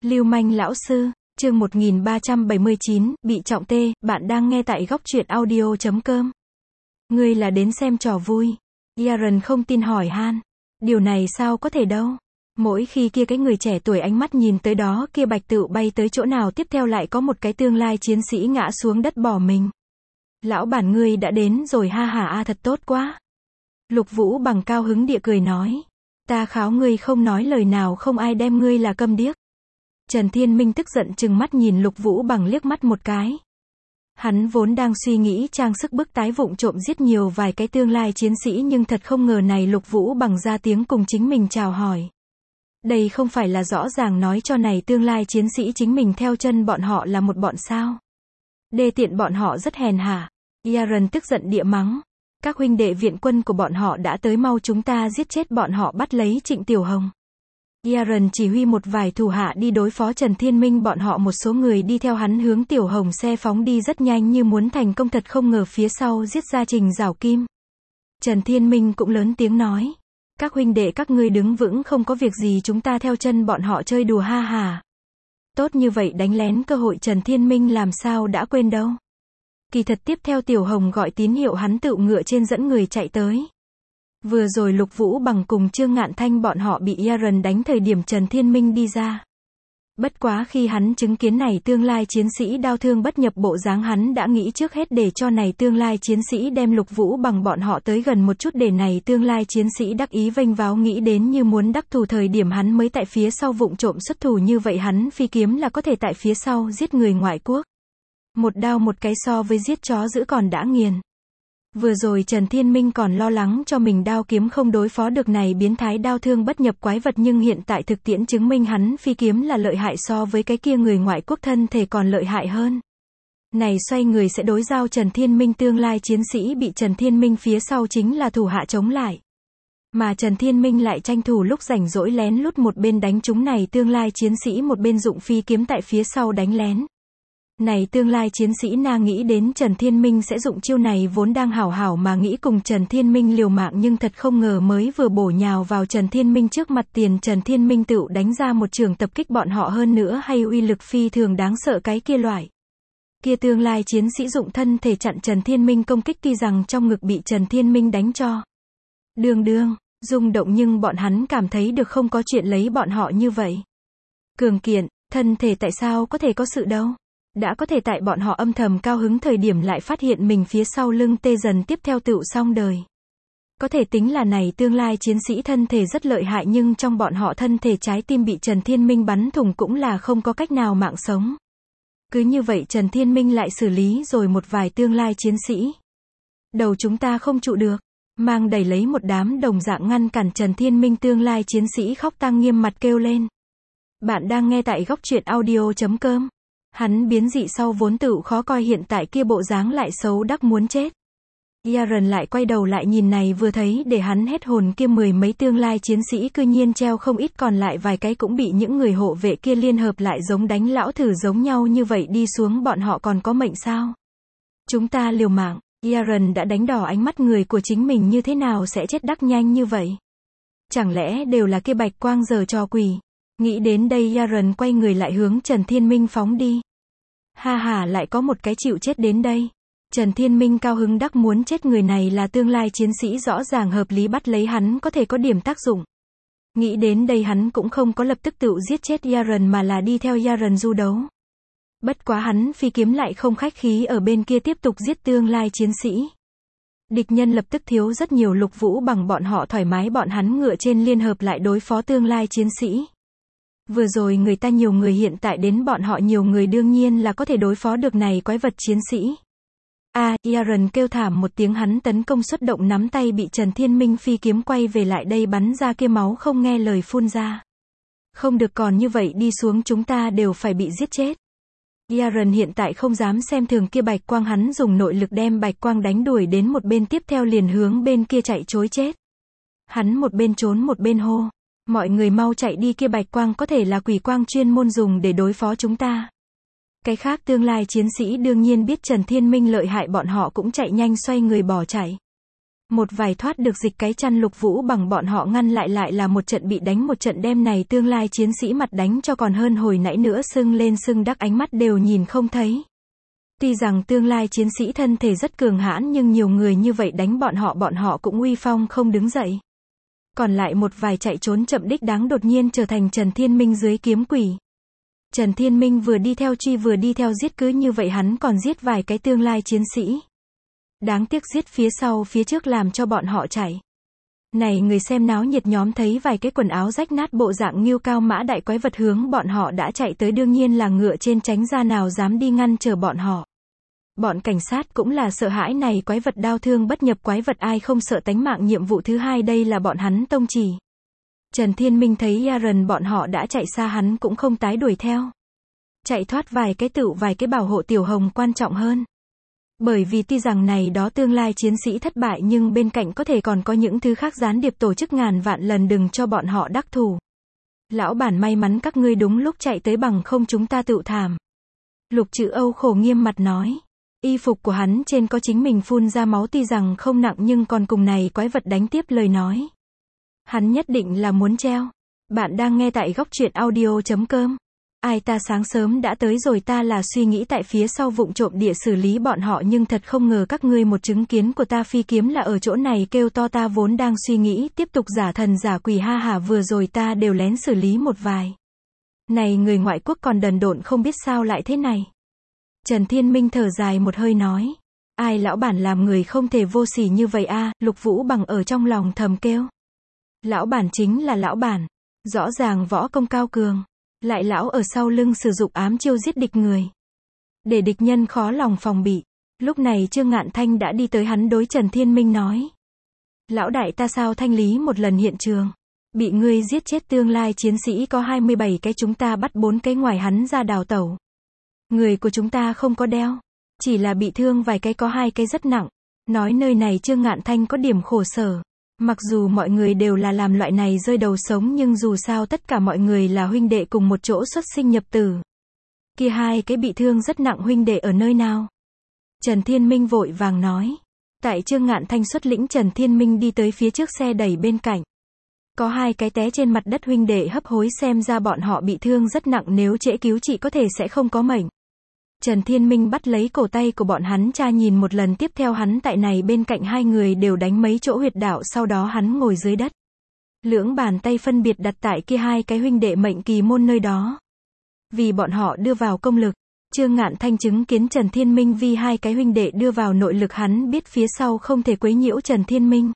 Lưu manh lão sư, chương 1379, bị trọng tê, bạn đang nghe tại góc truyện audio.com. Ngươi là đến xem trò vui. Aaron không tin hỏi han. Điều này sao có thể đâu. Mỗi khi kia cái người trẻ tuổi ánh mắt nhìn tới đó kia bạch tựu bay tới chỗ nào tiếp theo lại có một cái tương lai chiến sĩ ngã xuống đất bỏ mình. Lão bản ngươi đã đến rồi ha hả a thật tốt quá. Lục Vũ bằng cao hứng địa cười nói. Ta kháo ngươi không nói lời nào không ai đem ngươi là câm điếc. Trần Thiên Minh tức giận trừng mắt nhìn Lục Vũ bằng liếc mắt một cái. Hắn vốn đang suy nghĩ trang sức bức tái vụng trộm giết nhiều vài cái tương lai chiến sĩ nhưng thật không ngờ này Lục Vũ bằng ra tiếng cùng chính mình chào hỏi. Đây không phải là rõ ràng nói cho này tương lai chiến sĩ chính mình theo chân bọn họ là một bọn sao. Đê tiện bọn họ rất hèn hạ. Aaron tức giận địa mắng. Các huynh đệ viện quân của bọn họ đã tới mau chúng ta giết chết bọn họ bắt lấy Trịnh Tiểu Hồng. Aaron chỉ huy một vài thủ hạ đi đối phó Trần Thiên Minh bọn họ một số người đi theo hắn hướng Tiểu Hồng xe phóng đi rất nhanh như muốn thành công thật không ngờ phía sau giết ra Trình Giảo Kim. Trần Thiên Minh cũng lớn tiếng nói. Các huynh đệ các ngươi đứng vững không có việc gì chúng ta theo chân bọn họ chơi đùa ha hà. Tốt như vậy đánh lén cơ hội Trần Thiên Minh làm sao đã quên đâu. Kỳ thật tiếp theo Tiểu Hồng gọi tín hiệu hắn tự ngựa trên dẫn người chạy tới. Vừa rồi Lục Vũ bằng cùng Trương Ngạn Thanh bọn họ bị Aaron đánh thời điểm Trần Thiên Minh đi ra. Bất quá khi hắn chứng kiến này tương lai chiến sĩ đao thương bất nhập bộ dáng hắn đã nghĩ trước hết để cho này tương lai chiến sĩ đem Lục Vũ bằng bọn họ tới gần một chút để này tương lai chiến sĩ đắc ý vênh váo nghĩ đến như muốn đắc thủ thời điểm hắn mới tại phía sau vụng trộm xuất thủ như vậy hắn phi kiếm là có thể tại phía sau giết người ngoại quốc. Một đao một cái so với giết chó giữ còn đã nghiền. Vừa rồi Trần Thiên Minh còn lo lắng cho mình đao kiếm không đối phó được này biến thái đao thương bất nhập quái vật nhưng hiện tại thực tiễn chứng minh hắn phi kiếm là lợi hại so với cái kia người ngoại quốc thân thể còn lợi hại hơn. Này xoay người sẽ đối giao Trần Thiên Minh tương lai chiến sĩ bị Trần Thiên Minh phía sau chính là thủ hạ chống lại. Mà Trần Thiên Minh lại tranh thủ lúc rảnh rỗi lén lút một bên đánh chúng này tương lai chiến sĩ một bên dụng phi kiếm tại phía sau đánh lén. Này tương lai chiến sĩ na nghĩ đến Trần Thiên Minh sẽ dụng chiêu này vốn đang hảo hảo mà nghĩ cùng Trần Thiên Minh liều mạng nhưng thật không ngờ mới vừa bổ nhào vào Trần Thiên Minh trước mặt tiền Trần Thiên Minh tựu đánh ra một trường tập kích bọn họ hơn nữa hay uy lực phi thường đáng sợ cái kia loại. Kia tương lai chiến sĩ dụng thân thể chặn Trần Thiên Minh công kích tuy rằng trong ngực bị Trần Thiên Minh đánh cho. Đương, rung động nhưng bọn hắn cảm thấy được không có chuyện lấy bọn họ như vậy. Cường kiện, thân thể tại sao có thể có sự đâu. Đã có thể tại bọn họ âm thầm cao hứng thời điểm lại phát hiện mình phía sau lưng tê dần tiếp theo tựu xong đời. Có thể tính là này tương lai chiến sĩ thân thể rất lợi hại nhưng trong bọn họ thân thể trái tim bị Trần Thiên Minh bắn thủng cũng là không có cách nào mạng sống. Cứ như vậy Trần Thiên Minh lại xử lý rồi một vài tương lai chiến sĩ. Đầu chúng ta không trụ được. Mang đẩy lấy một đám đồng dạng ngăn cản Trần Thiên Minh tương lai chiến sĩ khóc tang nghiêm mặt kêu lên. Bạn đang nghe tại góc truyện audio.com. Hắn biến dị sau vốn tự khó coi hiện tại kia bộ dáng lại xấu đắc muốn chết. Aaron lại quay đầu lại nhìn này vừa thấy để hắn hết hồn kia mười mấy tương lai chiến sĩ cư nhiên treo không ít còn lại vài cái cũng bị những người hộ vệ kia liên hợp lại giống đánh lão thử giống nhau như vậy đi xuống bọn họ còn có mệnh sao? Chúng ta liều mạng, Aaron đã đánh đỏ ánh mắt người của chính mình như thế nào sẽ chết đắc nhanh như vậy? Chẳng lẽ đều là kia bạch quang giờ trò quỷ? Nghĩ đến đây Aaron quay người lại hướng Trần Thiên Minh phóng đi. Ha ha lại có một cái chịu chết đến đây. Trần Thiên Minh cao hứng đắc muốn chết người này là tương lai chiến sĩ rõ ràng hợp lý bắt lấy hắn có thể có điểm tác dụng. Nghĩ đến đây hắn cũng không có lập tức tự giết chết Aaron mà là đi theo Aaron du đấu. Bất quá hắn phi kiếm lại không khách khí ở bên kia tiếp tục giết tương lai chiến sĩ. Địch nhân lập tức thiếu rất nhiều Lục Vũ bằng bọn họ thoải mái bọn hắn ngựa trên liên hợp lại đối phó tương lai chiến sĩ. Vừa rồi người ta nhiều người hiện tại đến bọn họ nhiều người đương nhiên là có thể đối phó được này quái vật chiến sĩ. Aaron kêu thảm một tiếng hắn tấn công xuất động nắm tay bị Trần Thiên Minh phi kiếm quay về lại đây bắn ra kia máu không nghe lời phun ra. Không được còn như vậy đi xuống chúng ta đều phải bị giết chết. Aaron hiện tại không dám xem thường kia bạch quang hắn dùng nội lực đem bạch quang đánh đuổi đến một bên tiếp theo liền hướng bên kia chạy trối chết. Hắn một bên trốn một bên hô. Mọi người mau chạy đi kia bạch quang có thể là quỷ quang chuyên môn dùng để đối phó chúng ta. Cái khác tương lai chiến sĩ đương nhiên biết Trần Thiên Minh lợi hại bọn họ cũng chạy nhanh xoay người bỏ chạy. Một vài thoát được dịch cái chăn Lục Vũ Bằng bọn họ ngăn lại là một trận bị đánh, một trận đem này tương lai chiến sĩ mặt đánh cho còn hơn hồi nãy nữa, sưng lên sưng đắc, ánh mắt đều nhìn không thấy. Tuy rằng tương lai chiến sĩ thân thể rất cường hãn nhưng nhiều người như vậy đánh bọn họ cũng uy phong không đứng dậy. Còn lại một vài chạy trốn chậm đích đáng đột nhiên trở thành Trần Thiên Minh dưới kiếm quỷ. Trần Thiên Minh vừa đi theo truy vừa đi theo giết, cứ như vậy hắn còn giết vài cái tương lai chiến sĩ. Đáng tiếc giết phía sau phía trước làm cho bọn họ chạy. Này người xem náo nhiệt nhóm thấy vài cái quần áo rách nát bộ dạng Ngưu Cao Mã Đại quái vật hướng bọn họ đã chạy tới, đương nhiên là ngựa trên tránh ra, nào dám đi ngăn chờ bọn họ. Bọn cảnh sát cũng là sợ hãi này quái vật đao thương bất nhập quái vật, ai không sợ tánh mạng. Nhiệm vụ thứ hai đây là bọn hắn tông chỉ. Trần Thiên Minh thấy Aaron bọn họ đã chạy xa, hắn cũng không tái đuổi theo. Chạy thoát vài cái bảo hộ Tiểu Hồng quan trọng hơn. Bởi vì tuy rằng này đó tương lai chiến sĩ thất bại nhưng bên cạnh có thể còn có những thứ khác, gián điệp tổ chức ngàn vạn lần đừng cho bọn họ đắc thủ. Lão bản may mắn các ngươi đúng lúc chạy tới, bằng không chúng ta tự thảm. Lục Chữ Âu khổ nghiêm mặt nói. Y phục của hắn trên có chính mình phun ra máu, tuy rằng không nặng nhưng còn cùng này quái vật đánh tiếp, lời nói. Hắn nhất định là muốn treo. Bạn đang nghe tại góc truyện audio.com. Ai, ta sáng sớm đã tới rồi, ta là suy nghĩ tại phía sau vụng trộm địa xử lý bọn họ, nhưng thật không ngờ các ngươi một chứng kiến của ta phi kiếm là ở chỗ này kêu to, ta vốn đang suy nghĩ tiếp tục giả thần giả quỷ, ha hả, vừa rồi ta đều lén xử lý một vài. Này người ngoại quốc còn đần độn không biết sao lại thế này. Trần Thiên Minh thở dài một hơi nói. Ai, lão bản làm người không thể vô sỉ như vậy a. Lục Vũ Bằng ở trong lòng thầm kêu. Lão bản chính là lão bản. Rõ ràng võ công cao cường. Lại lão ở sau lưng sử dụng ám chiêu giết địch người. Để địch nhân khó lòng phòng bị. Lúc này Trương Ngạn Thanh đã đi tới, hắn đối Trần Thiên Minh nói. Lão đại, ta sao thanh lý một lần hiện trường. Bị ngươi giết chết tương lai chiến sĩ có 27 cái, chúng ta bắt 4 cái, ngoài hắn ra đào tẩu. Người của chúng ta không có đeo. Chỉ là bị thương vài cái, có 2 cái rất nặng. Nói nơi này Trương Ngạn Thanh có điểm khổ sở. Mặc dù mọi người đều là làm loại này rơi đầu sống nhưng dù sao tất cả mọi người là huynh đệ cùng một chỗ xuất sinh nhập tử. Kia 2 cái bị thương rất nặng huynh đệ ở nơi nào? Trần Thiên Minh vội vàng nói. Tại Trương Ngạn Thanh xuất lĩnh, Trần Thiên Minh đi tới phía trước xe đẩy bên cạnh. Có 2 cái té trên mặt đất huynh đệ hấp hối, xem ra bọn họ bị thương rất nặng, nếu trễ cứu trị có thể sẽ không có mệnh. Trần Thiên Minh bắt lấy cổ tay của bọn hắn tra nhìn một lần, tiếp theo hắn tại này bên cạnh 2 người đều đánh mấy chỗ huyệt đạo, sau đó hắn ngồi dưới đất. Lưỡng bàn tay phân biệt đặt tại kia 2 cái huynh đệ mệnh kỳ môn nơi đó. Vì bọn họ đưa vào công lực. Trương Ngạn Thanh chứng kiến Trần Thiên Minh vì 2 cái huynh đệ đưa vào nội lực, hắn biết phía sau không thể quấy nhiễu Trần Thiên Minh.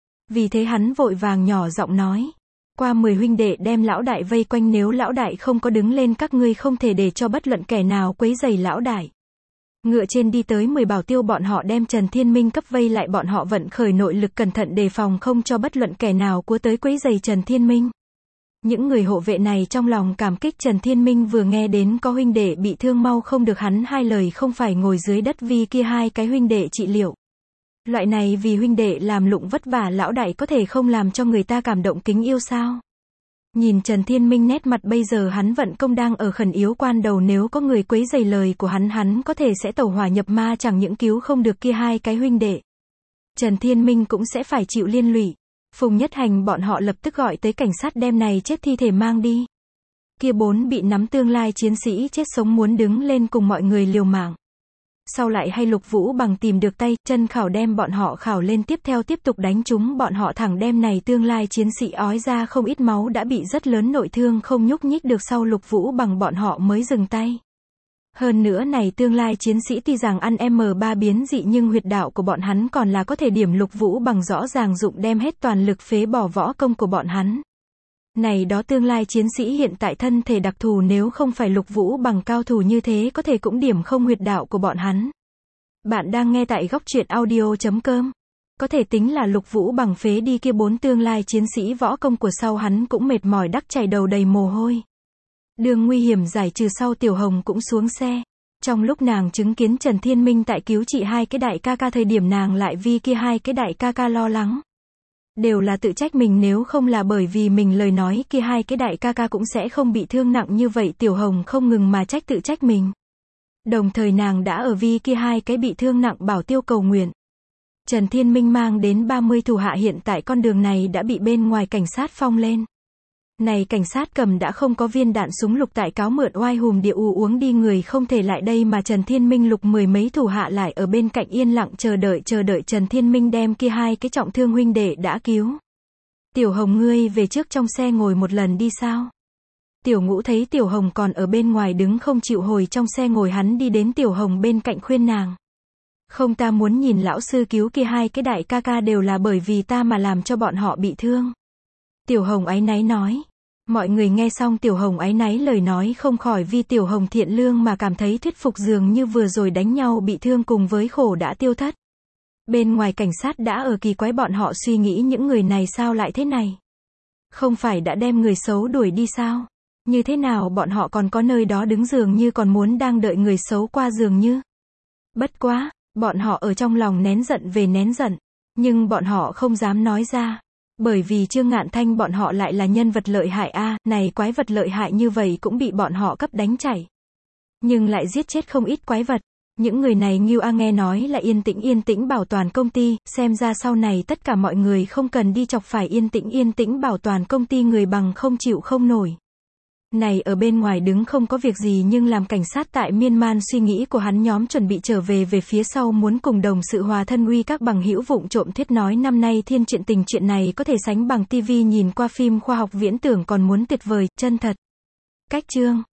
Vì thế hắn vội vàng nhỏ giọng nói. Qua 10 huynh đệ đem lão đại vây quanh, nếu lão đại không có đứng lên các ngươi không thể để cho bất luận kẻ nào quấy rầy lão đại. Ngựa trên đi tới 10 bảo tiêu, bọn họ đem Trần Thiên Minh cấp vây lại, bọn họ vận khởi nội lực cẩn thận đề phòng không cho bất luận kẻ nào cúa tới quấy rầy Trần Thiên Minh. Những người hộ vệ này trong lòng cảm kích Trần Thiên Minh, vừa nghe đến có huynh đệ bị thương mau không được hắn 2 lời không phải ngồi dưới đất vì kia 2 cái huynh đệ trị liệu. Loại này vì huynh đệ làm lụng vất vả lão đại có thể không làm cho người ta cảm động kính yêu sao? Nhìn Trần Thiên Minh nét mặt bây giờ, hắn vận công đang ở khẩn yếu quan đầu, nếu có người quấy rầy lời của hắn có thể sẽ tẩu hỏa nhập ma, chẳng những cứu không được kia 2 cái huynh đệ. Trần Thiên Minh cũng sẽ phải chịu liên lụy. Phùng Nhất Hành bọn họ lập tức gọi tới cảnh sát đem này chết thi thể mang đi. Kia 4 bị nắm tương lai chiến sĩ chết sống muốn đứng lên cùng mọi người liều mạng. Sau lại hay Lục Vũ Bằng tìm được tay chân khảo đem bọn họ khảo lên, tiếp theo tiếp tục đánh chúng bọn họ thẳng đem này tương lai chiến sĩ ói ra không ít máu, đã bị rất lớn nội thương không nhúc nhích được, sau Lục Vũ Bằng bọn họ mới dừng tay. Hơn nữa này tương lai chiến sĩ tuy rằng ăn M3 biến dị nhưng huyệt đạo của bọn hắn còn là có thể điểm, Lục Vũ Bằng rõ ràng dụng đem hết toàn lực phế bỏ võ công của bọn hắn. Này đó tương lai chiến sĩ hiện tại thân thể đặc thù, nếu không phải Lục Vũ Bằng cao thủ như thế có thể cũng điểm không huyệt đạo của bọn hắn. Bạn đang nghe tại góc truyện audio.com. Có thể tính là Lục Vũ Bằng phế đi kia 4 tương lai chiến sĩ võ công của sau hắn cũng mệt mỏi đắc chảy đầu đầy mồ hôi. Đường nguy hiểm giải trừ sau, Tiểu Hồng cũng xuống xe. Trong lúc nàng chứng kiến Trần Thiên Minh tại cứu trị 2 cái đại ca ca thời điểm, nàng lại vì kia 2 cái đại ca ca lo lắng. Đều là tự trách mình, nếu không là bởi vì mình lời nói kia 2 cái đại ca ca cũng sẽ không bị thương nặng như vậy. Tiểu Hồng không ngừng mà tự trách mình. Đồng thời nàng đã ở vì kia 2 cái bị thương nặng bảo tiêu cầu nguyện. Trần Thiên Minh mang đến 30 thủ hạ hiện tại con đường này đã bị bên ngoài cảnh sát phong lên. Này cảnh sát cầm đã không có viên đạn súng lục tại cáo mượn oai hùm địa u uống đi người không thể lại đây mà Trần Thiên Minh lục mười mấy thủ hạ lại ở bên cạnh yên lặng chờ đợi Trần Thiên Minh đem kia hai cái trọng thương huynh đệ đã cứu. Tiểu Hồng ngươi về trước trong xe ngồi một lần đi sao? Tiểu Ngũ thấy Tiểu Hồng còn ở bên ngoài đứng không chịu hồi trong xe ngồi hắn đi đến Tiểu Hồng bên cạnh khuyên nàng. Không ta muốn nhìn lão sư cứu kia hai cái đại ca ca đều là bởi vì ta mà làm cho bọn họ bị thương. Tiểu Hồng áy náy nói. Mọi người nghe xong Tiểu Hồng áy náy lời nói không khỏi vì Tiểu Hồng thiện lương mà cảm thấy thuyết phục dường như vừa rồi đánh nhau bị thương cùng với khổ đã tiêu thất. Bên ngoài cảnh sát đã ở kỳ quái bọn họ suy nghĩ những người này sao lại thế này. Không phải đã đem người xấu đuổi đi sao? Như thế nào bọn họ còn có nơi đó đứng dường như còn muốn đang đợi người xấu qua dường như. Bất quá, bọn họ ở trong lòng nén giận về nén giận. Nhưng bọn họ không dám nói ra. Bởi vì Trương Ngạn Thanh bọn họ lại là nhân vật lợi hại này quái vật lợi hại như vậy cũng bị bọn họ cấp đánh chảy. Nhưng lại giết chết không ít quái vật. Những người này Ngưu nghe nói là yên tĩnh bảo toàn công ty, xem ra sau này tất cả mọi người không cần đi chọc phải yên tĩnh bảo toàn công ty người bằng không chịu không nổi. Này ở bên ngoài đứng không có việc gì nhưng làm cảnh sát tại miên man suy nghĩ của hắn nhóm chuẩn bị trở về phía sau muốn cùng đồng sự hòa thân uy các bằng hữu vụng trộm thuyết nói năm nay thiên chuyện tình chuyện này có thể sánh bằng TV nhìn qua phim khoa học viễn tưởng còn muốn tuyệt vời, chân thật. Cách chương